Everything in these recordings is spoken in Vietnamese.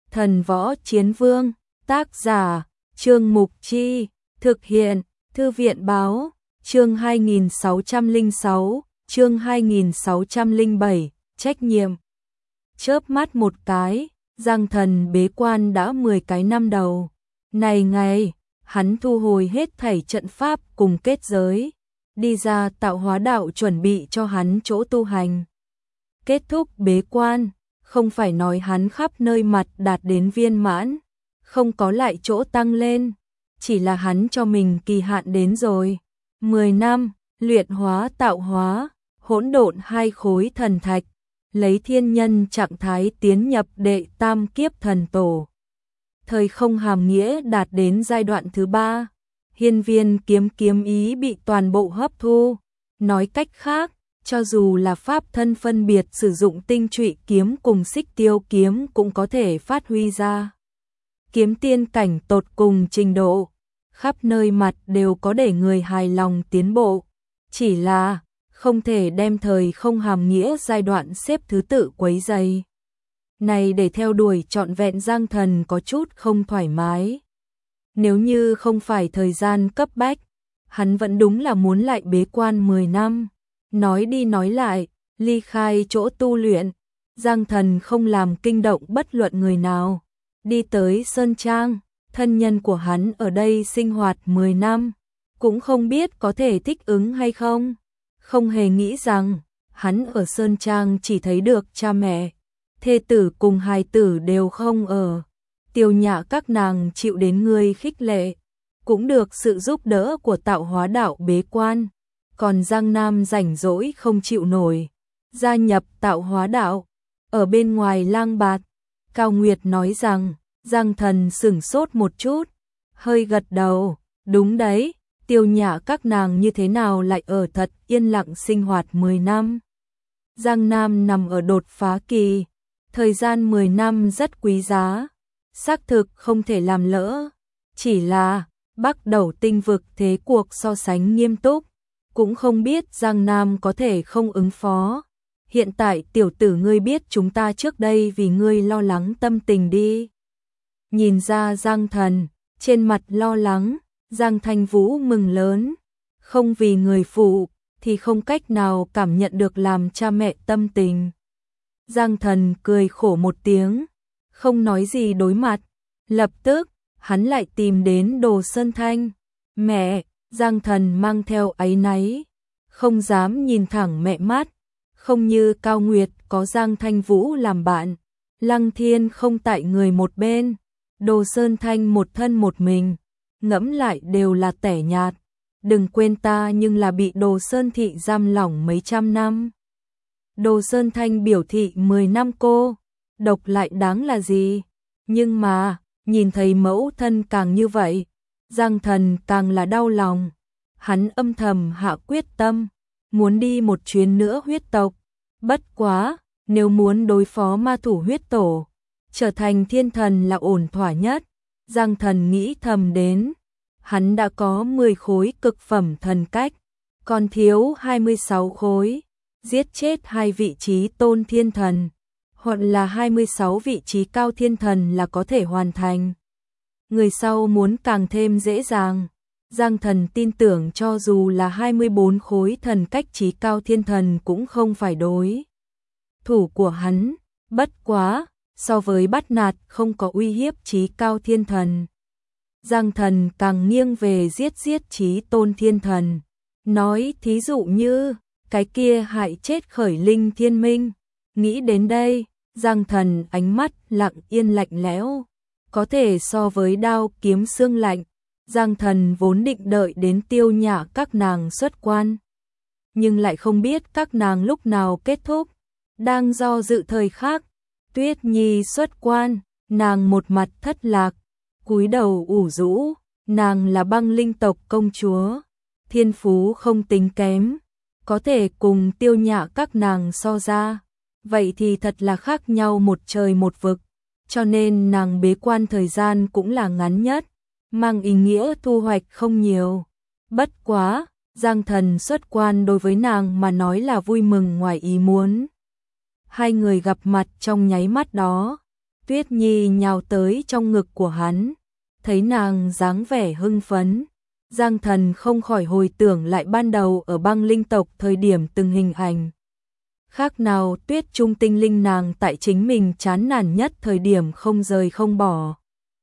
Thần võ chiến vương, tác giả, Trương Mục Chi, thực hiện, Thư viện báo, chương 2606, chương 2607, trách nhiệm. Chớp mắt một cái, Giang Thần bế quan đã 10 cái năm đầu. Này ngày, hắn thu hồi hết thảy trận pháp cùng kết giới, đi ra tạo hóa đạo chuẩn bị cho hắn chỗ tu hành. Kết thúc bế quan, không phải nói hắn khắp nơi mặt đạt đến viên mãn, không có lại chỗ tăng lên, chỉ là hắn cho mình kỳ hạn đến rồi. 10 năm, luyện hóa tạo hóa, hỗn độn 2 khối thần thạch, lấy thiên nhân trạng thái tiến nhập đệ tam kiếp thần tổ. Thời không hàm nghĩa đạt đến giai đoạn thứ 3, hiên viên kiếm ý bị toàn bộ hấp thu. Nói cách khác, cho dù là pháp thân phân biệt sử dụng tinh trụy kiếm cùng xích tiêu kiếm cũng có thể phát huy ra. Kiếm tiên cảnh tột cùng trình độ, khắp nơi mặt đều có để người hài lòng tiến bộ. Chỉ là, không thể đem thời không hàm nghĩa giai đoạn xếp thứ tự quấy rầy. Này để theo đuổi trọn vẹn Giang Thần có chút không thoải mái. Nếu như không phải thời gian cấp bách, hắn vẫn đúng là muốn lại bế quan 10 năm. Nói đi nói lại, ly khai chỗ tu luyện, Giang Thần không làm kinh động bất luận người nào. Đi tới Sơn Trang, thân nhân của hắn ở đây sinh hoạt 10 năm, cũng không biết có thể thích ứng hay không. Không hề nghĩ rằng, hắn ở Sơn Trang chỉ thấy được cha mẹ, thê tử cùng hài tử đều không ở. Tiêu Nhã các nàng chịu đến người khích lệ, cũng được sự giúp đỡ của tạo hóa đạo bế quan. Còn Giang Nam rảnh rỗi không chịu nổi, gia nhập tạo hóa đạo, ở bên ngoài lang bạt. Cao Nguyệt nói rằng, Giang Thần sửng sốt một chút, hơi gật đầu, đúng đấy, Tiêu Nhã các nàng như thế nào lại ở thật yên lặng sinh hoạt 10 năm. Giang Nam nằm ở đột phá kỳ, thời gian 10 năm rất quý giá, xác thực không thể làm lỡ, chỉ là bắt đầu tinh vực thế cuộc so sánh nghiêm túc. Cũng không biết Giang Nam có thể không ứng phó. Hiện tại tiểu tử ngươi biết chúng ta trước đây vì ngươi lo lắng tâm tình đi. Nhìn ra Giang Thần, trên mặt lo lắng, Giang Thanh Vũ mừng lớn. Không vì người phụ, thì không cách nào cảm nhận được làm cha mẹ tâm tình. Giang Thần cười khổ một tiếng, không nói gì đối mặt. Lập tức, hắn lại tìm đến Đồ Sơn Thanh. Mẹ! Giang Thần mang theo áy náy, không dám nhìn thẳng mẹ mắt, không như Cao Nguyệt có Giang Thanh Vũ làm bạn, Lăng Thiên không tại người một bên, Đồ Sơn Thanh một thân một mình, ngẫm lại đều là tẻ nhạt. Đừng quên ta nhưng là bị Đồ Sơn Thị giam lỏng mấy trăm năm. Đồ Sơn Thanh biểu thị 10 năm cô, độc lại đáng là gì, nhưng mà, nhìn thấy mẫu thân càng như vậy. Giang Thần càng là đau lòng, hắn âm thầm hạ quyết tâm, muốn đi một chuyến nữa huyết tộc. Bất quá, nếu muốn đối phó ma thủ huyết tổ, trở thành thiên thần là ổn thỏa nhất. Giang Thần nghĩ thầm đến, hắn đã có 10 khối cực phẩm thần cách, còn thiếu 26 khối, giết chết 2 vị trí tôn thiên thần, hoặc là 26 vị trí cao thiên thần là có thể hoàn thành. Người sau muốn càng thêm dễ dàng. Giang Thần tin tưởng cho dù là 24 khối thần cách chí cao thiên thần cũng không phải đối thủ của hắn. Bất quá, so với bắt nạt không có uy hiếp chí cao thiên thần, Giang Thần càng nghiêng về giết chí tôn thiên thần. Nói thí dụ như, cái kia hại chết khởi linh thiên minh. Nghĩ đến đây, Giang Thần ánh mắt lặng yên lạnh lẽo, có thể so với đao kiếm xương lạnh. Giang Thần vốn định đợi đến Tiêu Nhã các nàng xuất quan, nhưng lại không biết các nàng lúc nào kết thúc. Đang do dự thời khắc, Tuyết Nhi xuất quan, nàng một mặt thất lạc, cúi đầu ủ rũ. Nàng là băng linh tộc công chúa, thiên phú không tính kém, có thể cùng Tiêu Nhã các nàng so ra, vậy thì thật là khác nhau một trời một vực. Cho nên nàng bế quan thời gian cũng là ngắn nhất, mang ý nghĩa thu hoạch không nhiều. Bất quá, Giang Thần xuất quan đối với nàng mà nói là vui mừng ngoài ý muốn. Hai người gặp mặt trong nháy mắt đó, Tuyết Nhi nhào tới trong ngực của hắn, thấy nàng dáng vẻ hưng phấn. Giang Thần không khỏi hồi tưởng lại ban đầu ở băng linh tộc thời điểm từng hình ảnh. Khác nào Tuyết Trung tinh linh nàng tại chính mình chán nản nhất thời điểm không rời không bỏ.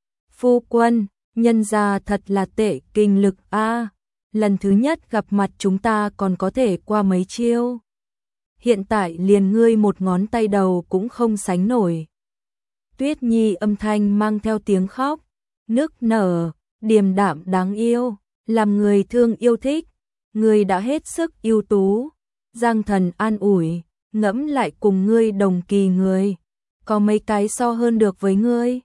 Phu quân, nhân gia thật là tệ kinh lực a. Lần thứ nhất gặp mặt chúng ta còn có thể qua mấy chiêu. Hiện tại liền ngươi một ngón tay đầu cũng không sánh nổi. Tuyết Nhi âm thanh mang theo tiếng khóc, nức nở, điềm đạm đáng yêu, làm người thương yêu thích. Ngươi đã hết sức ưu tú. Giang Thần an ủi, ngẫm lại cùng ngươi đồng kỳ người. Có mấy cái so hơn được với ngươi?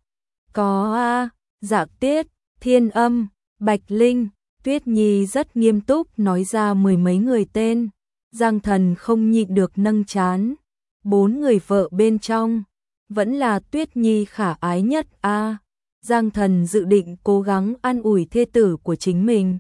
Có a, Dạ Tiết, Thiên Âm, Bạch Linh. Tuyết Nhi rất nghiêm túc nói ra mười mấy người tên. Giang Thần không nhịn được nâng trán. 4 người vợ bên trong, vẫn là Tuyết Nhi khả ái nhất a. Giang Thần dự định cố gắng an ủi thê tử của chính mình.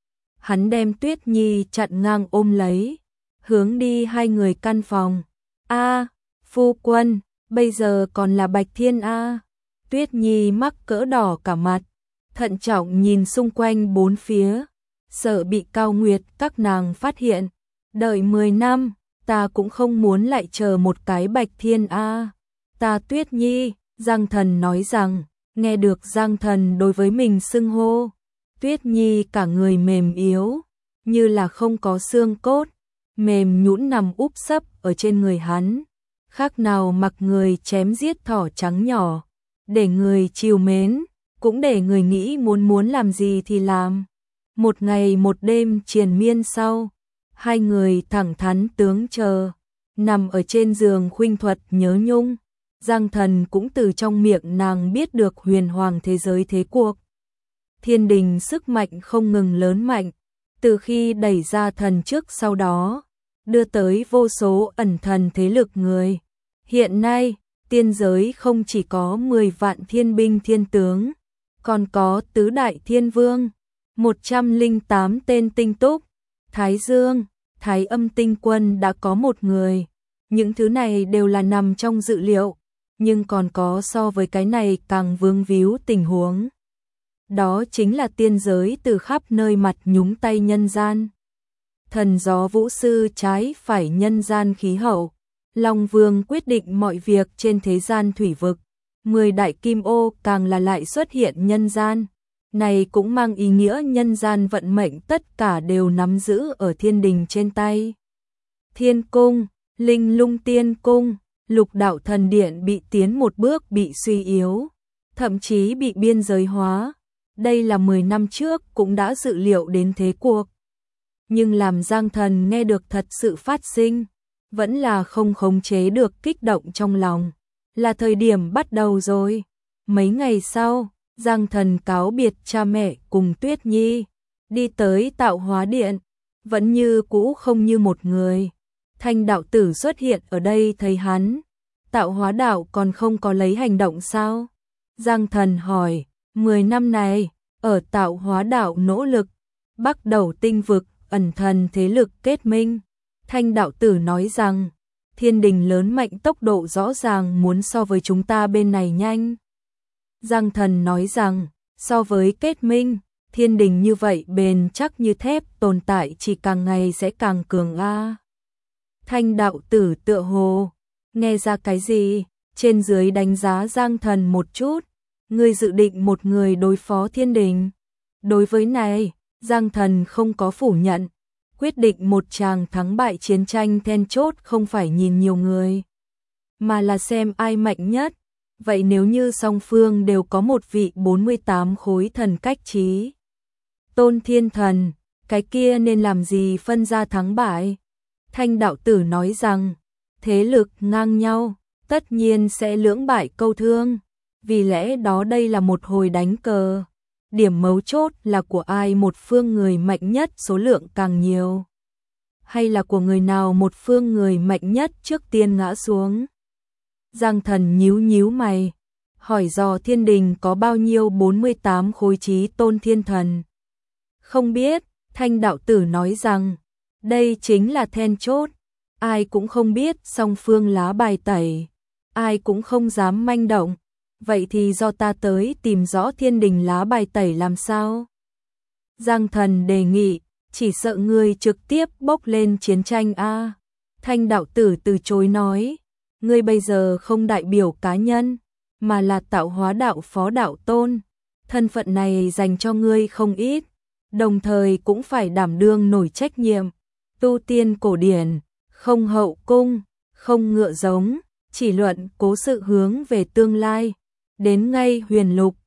Hắn đem Tuyết Nhi chặn ngang ôm lấy, hướng đi hai người căn phòng. A, phu quân, bây giờ còn là Bạch Thiên a. Tuyết Nhi mắc cỡ đỏ cả mặt, thận trọng nhìn xung quanh bốn phía, sợ bị Cao Nguyệt các nàng phát hiện. Đợi 10 năm, ta cũng không muốn lại chờ một cái Bạch Thiên a. Ta Tuyết Nhi, Giang Thần nói rằng, nghe được Giang Thần đối với mình xưng hô, Tuyết Nhi cả người mềm yếu, như là không có xương cốt, mềm nhũn nằm úp sấp ở trên người hắn, khác nào mặc người chém giết thỏ trắng nhỏ, để người chiều mến, cũng để người nghĩ muốn làm gì thì làm. Một ngày một đêm triền miên sau, hai người thẳng thắn tướng chờ, nằm ở trên giường khuynh thuật nhớ nhung. Giang Thần cũng từ trong miệng nàng biết được huyền hoàng thế giới thế cuộc. Thiên đình sức mạnh không ngừng lớn mạnh, từ khi đẩy ra thần trước sau đó, đưa tới vô số ẩn thần thế lực người. Hiện nay, tiên giới không chỉ có 10 vạn thiên binh thiên tướng, còn có tứ đại thiên vương, 108 tên tinh túc, Thái Dương, Thái Âm tinh quân đã có một người. Những thứ này đều là nằm trong dự liệu, nhưng còn có so với cái này càng vương víu tình huống. Đó chính là tiên giới từ khắp nơi mặt nhúng tay nhân gian. Thần gió vũ sư trái phải nhân gian khí hậu. Long Vương quyết định mọi việc trên thế gian thủy vực. 10 đại kim ô càng là lại xuất hiện nhân gian. Này cũng mang ý nghĩa nhân gian vận mệnh tất cả đều nắm giữ ở thiên đình trên tay. Thiên cung, Linh Lung Tiên cung, Lục Đạo Thần Điện bị tiến một bước bị suy yếu, thậm chí bị biên giới hóa. Đây là 10 năm trước cũng đã dự liệu đến thế cuộc. Nhưng làm Giang Thần nghe được thật sự phát sinh, vẫn là không khống chế được kích động trong lòng. Là thời điểm bắt đầu rồi. Mấy ngày sau, Giang Thần cáo biệt cha mẹ cùng Tuyết Nhi, đi tới Tạo Hóa Điện, vẫn như cũ không như một người. Thanh đạo tử xuất hiện ở đây thấy hắn. Tạo Hóa đạo còn không có lấy hành động sao? Giang Thần hỏi, 10 năm này, ở Tạo Hóa đạo nỗ lực, bắt đầu tinh vực, ẩn thần thế lực kết minh. Thanh đạo tử nói rằng, thiên đình lớn mạnh tốc độ rõ ràng muốn so với chúng ta bên này nhanh. Giang Thần nói rằng, so với kết minh, thiên đình như vậy bền chắc như thép tồn tại chỉ càng ngày sẽ càng cường a. Thanh đạo tử tựa hồ, nghe ra cái gì, trên dưới đánh giá Giang Thần một chút, ngươi dự định một người đối phó thiên đình. Đối với này, Giang Thần không có phủ nhận, quyết định một tràng thắng bại chiến tranh then chốt không phải nhìn nhiều người, mà là xem ai mạnh nhất. Vậy nếu như song phương đều có một vị 48 khối thần cách trí tôn thiên thần, cái kia nên làm gì phân ra thắng bại? Thanh đạo tử nói rằng, thế lực ngang nhau, tất nhiên sẽ lưỡng bại câu thương, vì lẽ đó đây là một hồi đánh cờ. Điểm mấu chốt là của ai một phương người mạnh nhất số lượng càng nhiều, hay là của người nào một phương người mạnh nhất trước tiên ngã xuống. Giang Thần nhíu nhíu mày, hỏi dò thiên đình có bao nhiêu 48 khối trí tôn thiên thần. Không biết, Thanh đạo tử nói rằng, đây chính là then chốt, ai cũng không biết song phương lá bài tẩy, ai cũng không dám manh động, vậy thì do ta tới tìm rõ thiên đình lá bài tẩy làm sao? Giang Thần đề nghị, chỉ sợ ngươi trực tiếp bốc lên chiến tranh a. Thanh đạo tử từ chối nói, ngươi bây giờ không đại biểu cá nhân, mà là tạo hóa đạo phó đạo tôn, thân phận này dành cho ngươi không ít, đồng thời cũng phải đảm đương nổi trách nhiệm. Tu tiên cổ điển, không hậu cung, không ngựa giống, chỉ luận cố sự hướng về tương lai. Đến ngay huyền lục,